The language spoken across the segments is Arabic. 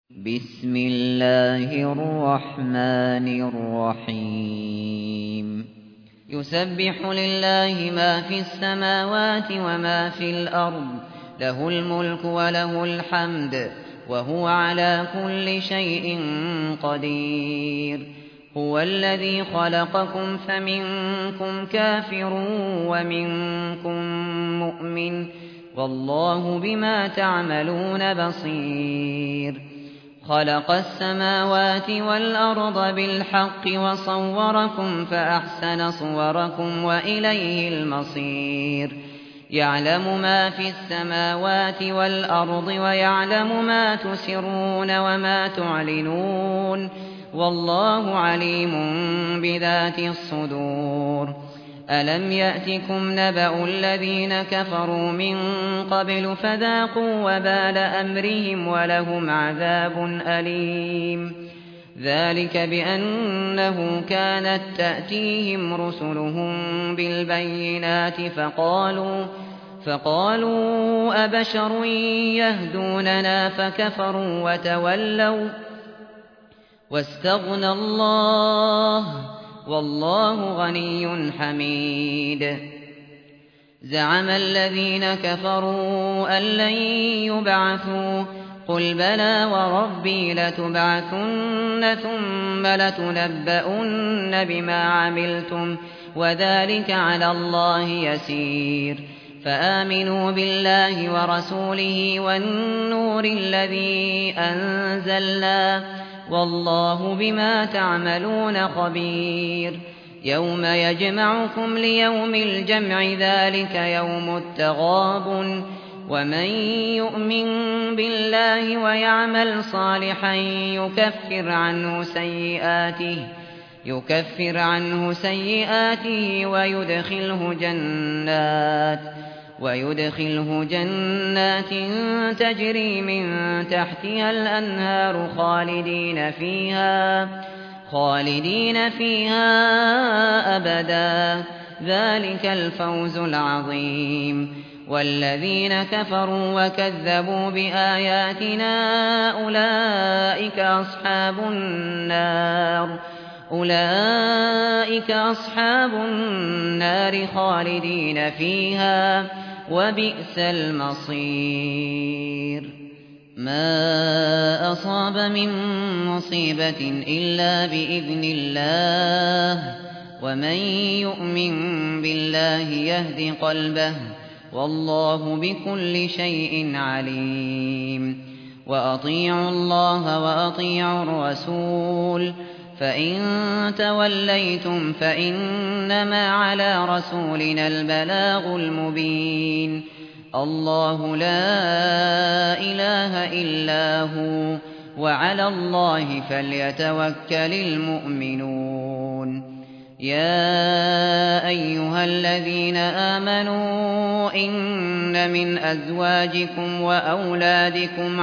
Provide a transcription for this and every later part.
بسم الله الرحمن الرحيم يسبح لله ما في السماوات وما في الأرض له الملك وله الحمد وهو على كل شيء قدير هو الذي خلقكم فمنكم كافر ومنكم مؤمن والله بما تعملون بصير خلق السماوات والأرض بالحق وصوركم فأحسن صوركم وإليه المصير يعلم ما في السماوات والأرض ويعلم ما تسرون وما تعلنون والله عليم بذات الصدور ألم يأتكم نبأ الذين كفروا من قبل فذاقوا وبال أمرهم ولهم عذاب أليم ذلك بأنه كانت تأتيهم رسلهم بالبينات فقالوا أبشر يهدوننا فكفروا وتولوا واستغنى الله والله غني حميد زعم الذين كفروا أن لن يبعثوا قل بلى وربي لتبعثن ثم لتنبؤن بما عملتم وذلك على الله يسير فآمنوا بالله ورسوله والنور الذي أنزلنا والله بما تعملون خبير يوم يجمعكم ليوم الجمع ذلك يوم التغابن ومن يؤمن بالله ويعمل صالحا يكفر عنه سيئاته ويدخله جنات تجري من تحتها الأنهار خالدين فيها أبدا ذلك الفوز العظيم والذين كفروا وكذبوا بآياتنا أولئك أصحاب النار خالدين فيها وبئس المصير ما أصاب من مصيبة إلا بإذن الله ومن يؤمن بالله يهد قلبه والله بكل شيء عليم وأطيعوا الله وأطيعوا الرسول فإن توليتم فإنما على رسولنا البلاغ المبين الله لا إله إلا هو وعلى الله فليتوكل المؤمنون يا أيها الذين آمنوا إن من أزواجكم وأولادكم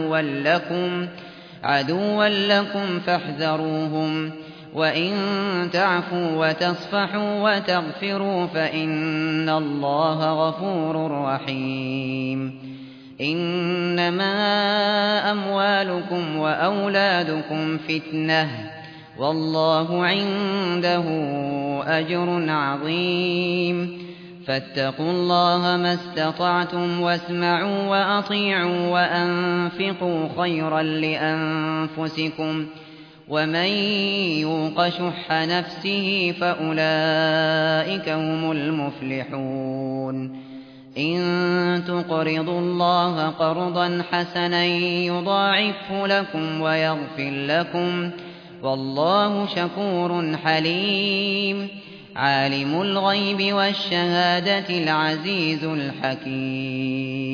عدوا لكم فاحذروهم وإن تعفوا وتصفحوا وتغفروا فإن الله غفور رحيم إنما أموالكم وأولادكم فتنة والله عنده أجر عظيم فاتقوا الله ما استطعتم واسمعوا وأطيعوا وأنفقوا خيرا لأنفسكم ومن يوق شح نفسه فأولئك هم المفلحون إن تقرضوا الله قرضا حسنا يضاعفه لكم ويغفر لكم والله شكور حليم عالم الغيب والشهادة العزيز الحكيم